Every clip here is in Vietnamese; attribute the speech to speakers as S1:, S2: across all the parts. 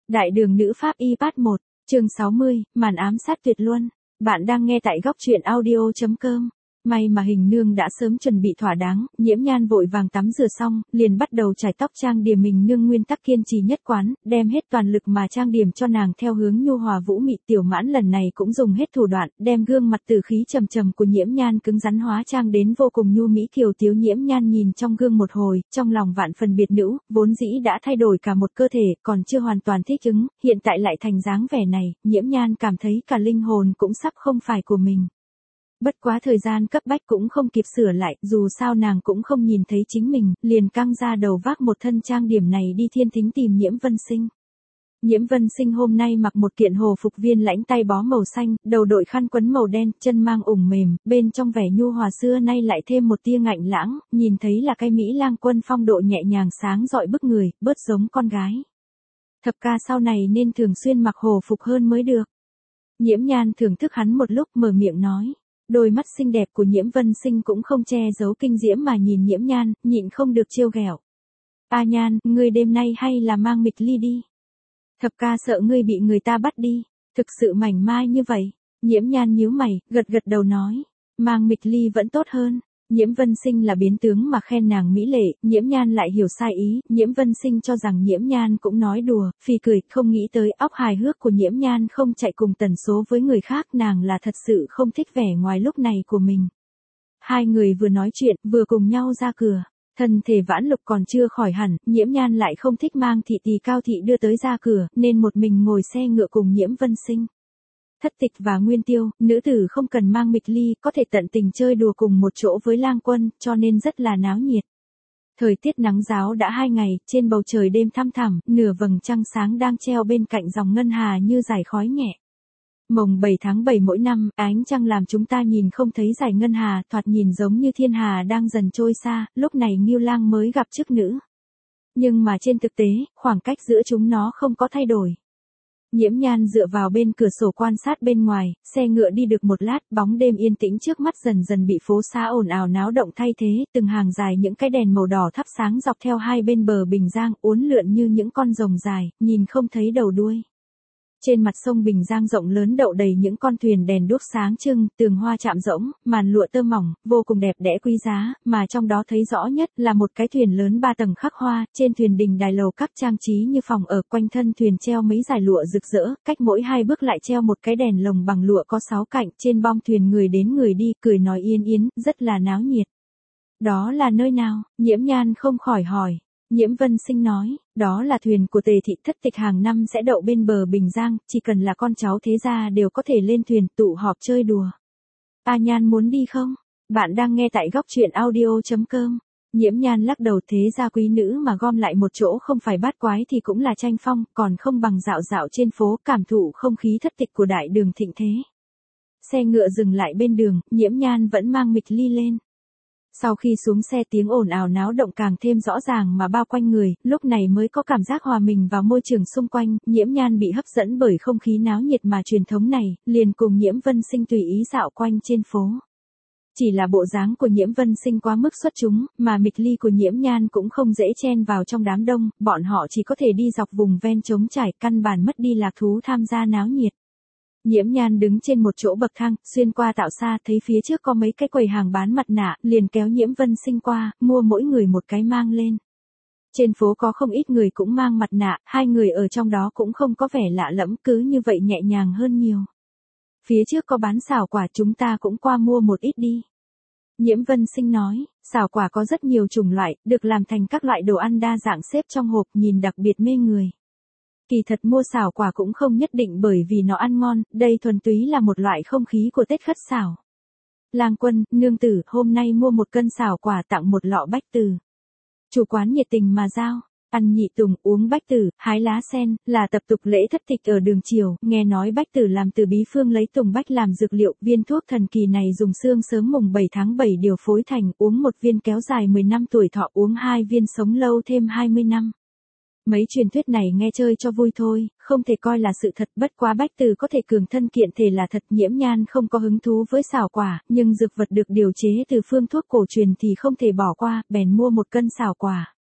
S1: Đại đường nữ pháp y part 1, chương 60, màn ám sát tuyệt luân. Bạn đang nghe tại góc truyện audio.com. May mà hình nương đã sớm chuẩn bị thỏa đáng, Nhiễm Nhan vội vàng tắm rửa xong, liền bắt đầu chải tóc trang điểm mình nương nguyên tắc kiên trì nhất quán, đem hết toàn lực mà trang điểm cho nàng theo hướng nhu hòa vũ mị. Tiểu Mãn lần này cũng dùng hết thủ đoạn, đem gương mặt từ khí trầm trầm của Nhiễm Nhan cứng rắn hóa trang đến vô cùng nhu mỹ kiều tiếu. Nhiễm Nhan nhìn trong gương một hồi, trong lòng vạn phần biệt nữ, vốn dĩ đã thay đổi cả một cơ thể, còn chưa hoàn toàn thích ứng, hiện tại lại thành dáng vẻ này, Nhiễm Nhan cảm thấy cả linh hồn cũng sắp không phải của mình. Bất quá thời gian cấp bách cũng không kịp sửa lại, dù sao nàng cũng không nhìn thấy chính mình, liền căng ra đầu vác một thân trang điểm này đi Thiên Thính tìm Nhiễm Vân Sinh. Nhiễm Vân Sinh hôm nay mặc một kiện hồ phục viên lãnh tay bó màu xanh, đầu đội khăn quấn màu đen, chân mang ủng mềm, bên trong vẻ nhu hòa xưa nay lại thêm một tia ngạnh lãng, nhìn thấy là cái Mỹ lang quân phong độ nhẹ nhàng sáng rọi bức người, bớt giống con gái. Thập ca sau này nên thường xuyên mặc hồ phục hơn mới được. Nhiễm Nhan thưởng thức hắn một lúc mở miệng nói. Đôi mắt xinh đẹp của Nhiễm Vân Sinh cũng không che giấu kinh diễm mà nhìn Nhiễm Nhan, nhịn không được trêu ghẹo. A Nhan, ngươi đêm nay hay là mang mịch ly đi? Thập ca sợ ngươi bị người ta bắt đi, thực sự mảnh mai như vậy. Nhiễm Nhan nhíu mày, gật gật đầu nói, mang mịch ly vẫn tốt hơn. Nhiễm Vân Sinh là biến tướng mà khen nàng mỹ lệ, Nhiễm Nhan lại hiểu sai ý, Nhiễm Vân Sinh cho rằng Nhiễm Nhan cũng nói đùa, phì cười, không nghĩ tới óc hài hước của Nhiễm Nhan không chạy cùng tần số với người khác, nàng là thật sự không thích vẻ ngoài lúc này của mình. Hai người vừa nói chuyện, vừa cùng nhau ra cửa. Thân thể Vãn Lục còn chưa khỏi hẳn, Nhiễm Nhan lại không thích mang thị tỳ Cao thị đưa tới ra cửa, nên một mình ngồi xe ngựa cùng Nhiễm Vân Sinh. Thất Tịch và Nguyên Tiêu, nữ tử không cần mang mịch ly, có thể tận tình chơi đùa cùng một chỗ với lang quân, cho nên rất là náo nhiệt. Thời tiết nắng ráo đã 2 ngày, trên bầu trời đêm thăm thẳm, nửa vầng trăng sáng đang treo bên cạnh dòng ngân hà như dải khói nhẹ. Mồng 7 tháng 7 mỗi năm, ánh trăng làm chúng ta nhìn không thấy dải ngân hà, thoạt nhìn giống như thiên hà đang dần trôi xa, lúc này Ngưu Lang mới gặp chức nữ. Nhưng mà trên thực tế, khoảng cách giữa chúng nó không có thay đổi. Nhiễm Nhan dựa vào bên cửa sổ quan sát bên ngoài, xe ngựa đi được một lát, bóng đêm yên tĩnh trước mắt dần dần bị phố xá ồn ào náo động thay thế, từng hàng dài những cái đèn màu đỏ thắp sáng dọc theo hai bên bờ Bình Giang, uốn lượn như những con rồng dài, nhìn không thấy đầu đuôi. Trên mặt sông Bình Giang rộng lớn đậu đầy những con thuyền đèn đuốc sáng trưng, tường hoa chạm rỗng, màn lụa tơ mỏng, vô cùng đẹp đẽ quý giá, mà trong đó thấy rõ nhất là một cái thuyền lớn 3 tầng khắc hoa, trên thuyền đình đài lầu các trang trí như phòng ở, quanh thân thuyền treo mấy dải lụa rực rỡ, cách mỗi 2 bước lại treo một cái đèn lồng bằng lụa có 6 cạnh, trên bong thuyền người đến người đi, cười nói yên yến, rất là náo nhiệt. Đó là nơi nào? Nhiễm Nhan không khỏi hỏi. Nhiễm Vân Sinh nói, đó là thuyền của Tề thị Thất Tịch hàng năm sẽ đậu bên bờ Bình Giang, chỉ cần là con cháu thế gia đều có thể lên thuyền tụ họp chơi đùa. A Nhan muốn đi không? Bạn đang nghe tại góc truyện audio.com. Nhiễm Nhan lắc đầu, thế gia quý nữ mà gom lại một chỗ không phải bát quái thì cũng là tranh phong, còn không bằng dạo dạo trên phố, cảm thụ không khí thất tịch của đại đường thịnh thế. Xe ngựa dừng lại bên đường, Nhiễm Nhan vẫn mang mịch ly lên. Sau khi xuống xe tiếng ồn ào náo động càng thêm rõ ràng mà bao quanh người, lúc này mới có cảm giác hòa mình vào môi trường xung quanh, Nhiễm Nhan bị hấp dẫn bởi không khí náo nhiệt mà truyền thống này, liền cùng Nhiễm Vân Sinh tùy ý dạo quanh trên phố. Chỉ là bộ dáng của Nhiễm Vân Sinh quá mức xuất chúng, mà mịch ly của Nhiễm Nhan cũng không dễ chen vào trong đám đông, bọn họ chỉ có thể đi dọc vùng ven trống trải, căn bản mất đi lạc thú tham gia náo nhiệt. Nhiễm Nhan đứng trên một chỗ bậc thang, xuyên qua tạo xa, thấy phía trước có mấy cái quầy hàng bán mặt nạ, liền kéo Nhiễm Vân Sinh qua, mua mỗi người một cái mang lên. Trên phố có không ít người cũng mang mặt nạ, hai người ở trong đó cũng không có vẻ lạ lẫm, cứ như vậy nhẹ nhàng hơn nhiều. Phía trước có bán xào quả, chúng ta cũng qua mua một ít đi. Nhiễm Vân Sinh nói, xào quả có rất nhiều chủng loại, được làm thành các loại đồ ăn đa dạng xếp trong hộp, nhìn đặc biệt mê người. Kỳ thật mua xào quả cũng không nhất định bởi vì nó ăn ngon, đây thuần túy là một loại không khí của Tết khất xảo. Lang quân, nương tử, hôm nay mua 1 cân xào quả tặng 1 lọ bách từ. Chủ quán nhiệt tình mà giao, ăn nhị tùng, uống bách tử, hái lá sen, là tập tục lễ thất tịch ở đường triều, nghe nói bách tử làm từ bí phương lấy tùng bách làm dược liệu, viên thuốc thần kỳ này dùng xương sớm mùng 7 tháng 7 điều phối thành, uống 1 viên kéo dài 10 năm tuổi thọ, uống 2 viên sống lâu thêm 20 năm. Mấy truyền thuyết này nghe chơi cho vui thôi, không thể coi là sự thật, bất quá bách từ có thể cường thân kiện thể là thật. Nhiễm Nhan không có hứng thú với xào quả, nhưng dược vật được điều chế từ phương thuốc cổ truyền thì không thể bỏ qua, bèn mua 1 cân xào quả.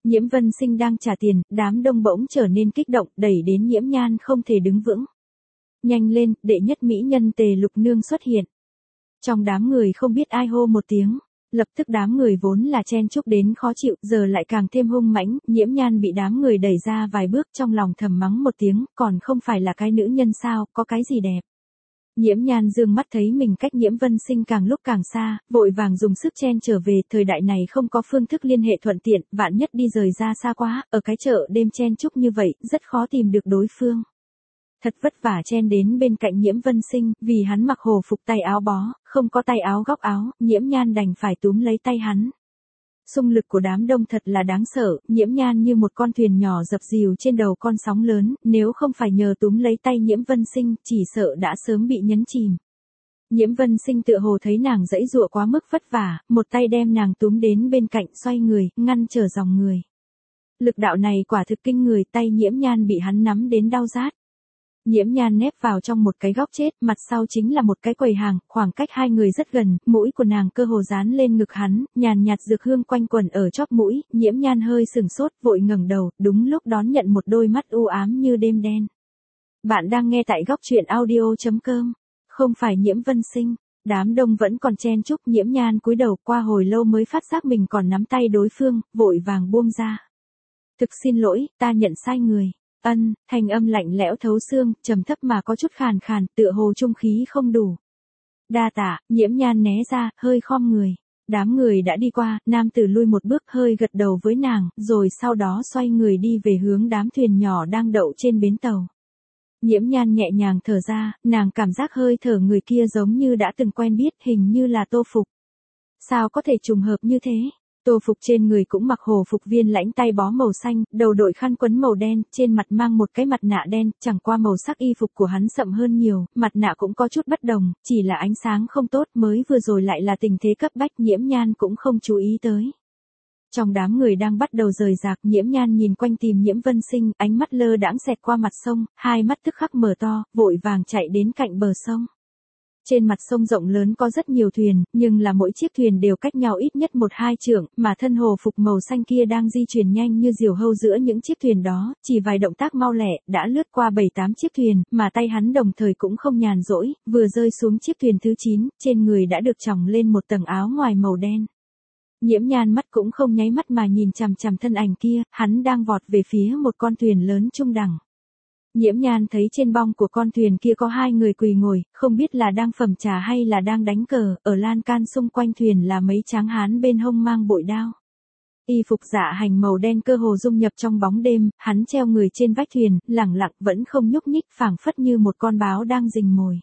S1: Nhiễm Vân Sinh đang trả tiền, đám đông bỗng trở nên kích động, đẩy đến Nhiễm Nhan không thể đứng vững. Nhanh lên, đệ nhất mỹ nhân Tề Lục Nương xuất hiện. Trong đám người không biết ai hô một tiếng. Lập tức đám người vốn là chen chúc đến khó chịu, giờ lại càng thêm hung mãnh, Nhiễm Nhan bị đám người đẩy ra vài bước trong lòng thầm mắng một tiếng, còn không phải là cái nữ nhân sao, có cái gì đẹp. Nhiễm Nhan dương mắt thấy mình cách Nhiễm Vân Sinh càng lúc càng xa, vội vàng dùng sức chen trở về, thời đại này không có phương thức liên hệ thuận tiện, vạn nhất đi rời ra xa quá, ở cái chợ đêm chen chúc như vậy, rất khó tìm được đối phương. Thật vất vả chen đến bên cạnh Nhiễm Vân Sinh, vì hắn mặc hồ phục tay áo bó, không có tay áo góc áo, Nhiễm Nhan đành phải túm lấy tay hắn. Xung lực của đám đông thật là đáng sợ, Nhiễm Nhan như một con thuyền nhỏ dập dìu trên đầu con sóng lớn, nếu không phải nhờ túm lấy tay Nhiễm Vân Sinh, chỉ sợ đã sớm bị nhấn chìm. Nhiễm Vân Sinh tựa hồ thấy nàng giãy giụa quá mức vất vả, một tay đem nàng túm đến bên cạnh xoay người, ngăn trở dòng người. Lực đạo này quả thực kinh người, tay Nhiễm Nhan bị hắn nắm đến đau rát. Nhiễm Nhan nép vào trong một cái góc chết, mặt sau chính là một cái quầy hàng, khoảng cách hai người rất gần, mũi của nàng cơ hồ dán lên ngực hắn, nhàn nhạt dược hương quanh quẩn ở chóp mũi, Nhiễm Nhan hơi sừng sốt, vội ngẩng đầu, đúng lúc đón nhận một đôi mắt u ám như đêm đen. Bạn đang nghe tại góc truyện audio.com, không phải Nhiễm Vân Sinh, đám đông vẫn còn chen chúc, Nhiễm Nhan cúi đầu, qua hồi lâu mới phát giác mình còn nắm tay đối phương, vội vàng buông ra. Thực xin lỗi, ta nhận sai người. Thanh âm lạnh lẽo thấu xương, trầm thấp mà có chút khàn khàn, tựa hồ trung khí không đủ. Đa tạ, Nhiễm Nhan né ra, hơi khom người. Đám người đã đi qua, nam tử lui một bước hơi gật đầu với nàng, rồi sau đó xoay người đi về hướng đám thuyền nhỏ đang đậu trên bến tàu. Nhiễm Nhan nhẹ nhàng thở ra, nàng cảm giác hơi thở người kia giống như đã từng quen biết, hình như là Tô Phục. Sao có thể trùng hợp như thế? Tô Phục trên người cũng mặc hồ phục viên lãnh tay bó màu xanh, đầu đội khăn quấn màu đen, trên mặt mang một cái mặt nạ đen, chẳng qua màu sắc y phục của hắn sậm hơn nhiều, mặt nạ cũng có chút bất đồng, chỉ là ánh sáng không tốt, mới vừa rồi lại là tình thế cấp bách, Nhiễm Nhan cũng không chú ý tới. Trong đám người đang bắt đầu rời rạc, Nhiễm Nhan nhìn quanh tìm Nhiễm Vân Sinh, ánh mắt lơ đãng xẹt qua mặt sông, hai mắt tức khắc mở to, vội vàng chạy đến cạnh bờ sông. Trên mặt sông rộng lớn có rất nhiều thuyền, nhưng là mỗi chiếc thuyền đều cách nhau ít nhất 1-2 trượng, mà thân hồ phục màu xanh kia đang di chuyển nhanh như diều hâu giữa những chiếc thuyền đó, chỉ vài động tác mau lẹ, đã lướt qua 7-8 chiếc thuyền, mà tay hắn đồng thời cũng không nhàn rỗi, vừa rơi xuống chiếc thuyền thứ 9, trên người đã được choàng lên một tầng áo ngoài màu đen. Nhiễm Nhan mắt cũng không nháy mắt mà nhìn chằm chằm thân ảnh kia, hắn đang vọt về phía một con thuyền lớn trung đẳng. Nhiễm Nhan thấy trên bong của con thuyền kia có hai người quỳ ngồi, không biết là đang phẩm trà hay là đang đánh cờ, ở lan can xung quanh thuyền là mấy tráng hán bên hông mang bội đao. Y phục dạ hành màu đen cơ hồ dung nhập trong bóng đêm, hắn treo người trên vách thuyền, lẳng lặng vẫn không nhúc nhích, phảng phất như một con báo đang rình mồi.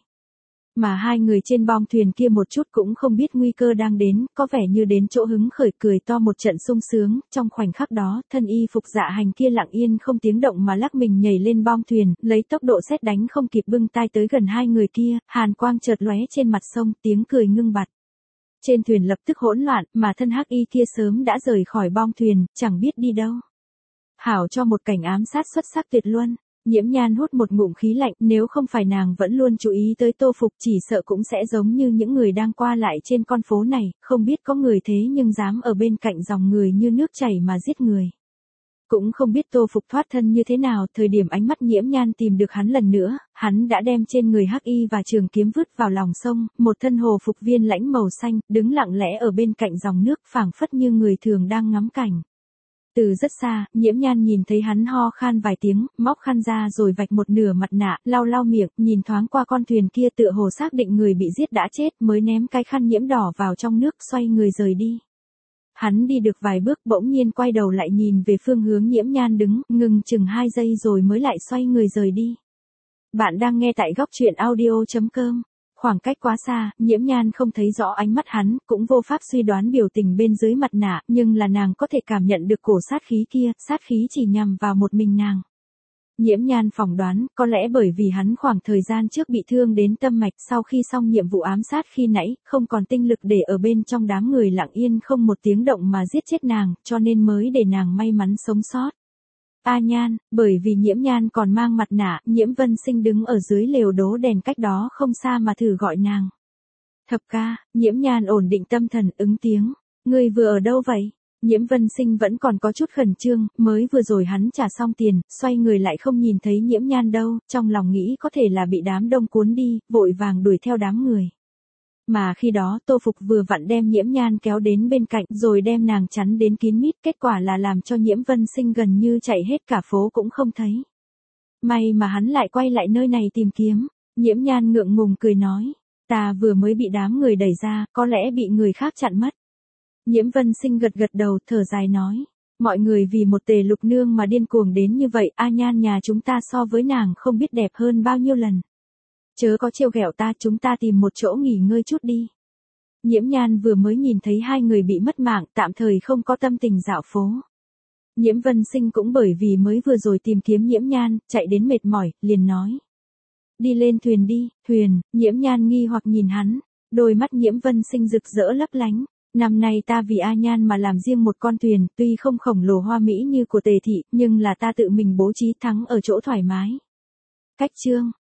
S1: Mà hai người trên bong thuyền kia một chút cũng không biết nguy cơ đang đến, có vẻ như đến chỗ hứng khởi, cười to một trận sung sướng, trong khoảnh khắc đó, thân y phục dạ hành kia lặng yên không tiếng động mà lắc mình nhảy lên bong thuyền, lấy tốc độ sét đánh không kịp bưng tai tới gần hai người kia, hàn quang chợt lóe trên mặt sông, tiếng cười ngưng bặt. Trên thuyền lập tức hỗn loạn, mà thân hắc y kia sớm đã rời khỏi bong thuyền, chẳng biết đi đâu. Hảo cho một cảnh ám sát xuất sắc tuyệt luân. Nhiễm Nhan hút một ngụm khí lạnh, nếu không phải nàng vẫn luôn chú ý tới Tô Phục, chỉ sợ cũng sẽ giống như những người đang qua lại trên con phố này, không biết có người thế nhưng dám ở bên cạnh dòng người như nước chảy mà giết người. Cũng không biết Tô Phục thoát thân như thế nào, thời điểm ánh mắt Nhiễm Nhan tìm được hắn lần nữa, hắn đã đem trên người hắc y và trường kiếm vứt vào lòng sông, một thân hồ phục viên lãnh màu xanh, đứng lặng lẽ ở bên cạnh dòng nước, phảng phất như người thường đang ngắm cảnh. Từ rất xa, Nhiễm Nhan nhìn thấy hắn ho khan vài tiếng, móc khăn ra rồi vạch một nửa mặt nạ, lau lau miệng, nhìn thoáng qua con thuyền kia tựa hồ xác định người bị giết đã chết, mới ném cái khăn nhiễm đỏ vào trong nước, xoay người rời đi. Hắn đi được vài bước bỗng nhiên quay đầu lại nhìn về phương hướng Nhiễm Nhan đứng, ngừng chừng 2 giây rồi mới lại xoay người rời đi. Bạn đang nghe tại góc truyện audio.com. Khoảng cách quá xa, Nhiễm Nhan không thấy rõ ánh mắt hắn, cũng vô pháp suy đoán biểu tình bên dưới mặt nạ, nhưng là nàng có thể cảm nhận được cổ sát khí kia, sát khí chỉ nhằm vào một mình nàng. Nhiễm Nhan phỏng đoán, có lẽ bởi vì hắn khoảng thời gian trước bị thương đến tâm mạch, sau khi xong nhiệm vụ ám sát khi nãy, không còn tinh lực để ở bên trong đám người lặng yên không một tiếng động mà giết chết nàng, cho nên mới để nàng may mắn sống sót. A Nhan, bởi vì Nhiễm Nhan còn mang mặt nạ, Nhiễm Vân Sinh đứng ở dưới lều đố đèn cách đó không xa mà thử gọi nàng. Thập ca, Nhiễm Nhan ổn định tâm thần ứng tiếng, ngươi vừa ở đâu vậy? Nhiễm Vân Sinh vẫn còn có chút khẩn trương, mới vừa rồi hắn trả xong tiền, xoay người lại không nhìn thấy Nhiễm Nhan đâu, trong lòng nghĩ có thể là bị đám đông cuốn đi, vội vàng đuổi theo đám người. Mà khi đó Tô Phục vừa vặn đem Nhiễm Nhan kéo đến bên cạnh rồi đem nàng chắn đến kín mít, kết quả là làm cho Nhiễm Vân Sinh gần như chạy hết cả phố cũng không thấy. May mà hắn lại quay lại nơi này tìm kiếm. Nhiễm Nhan ngượng ngùng cười nói, ta vừa mới bị đám người đẩy ra, có lẽ bị người khác chặn mất. Nhiễm Vân Sinh gật gật đầu, thở dài nói, mọi người vì một Tề Lục Nương mà điên cuồng đến như vậy, A Nhan nhà chúng ta so với nàng không biết đẹp hơn bao nhiêu lần. Chớ có trêu ghẹo ta, chúng ta tìm một chỗ nghỉ ngơi chút đi. Nhiễm Nhan vừa mới nhìn thấy hai người bị mất mạng, tạm thời không có tâm tình dạo phố. Nhiễm Vân Sinh cũng bởi vì mới vừa rồi tìm kiếm Nhiễm Nhan, chạy đến mệt mỏi, liền nói. Đi lên thuyền đi, thuyền. Nhiễm Nhan nghi hoặc nhìn hắn, đôi mắt Nhiễm Vân Sinh rực rỡ lấp lánh. Năm nay ta vì A Nhan mà làm riêng một con thuyền, tuy không khổng lồ hoa mỹ như của Tề thị, nhưng là ta tự mình bố trí, thắng ở chỗ thoải mái. Cách chương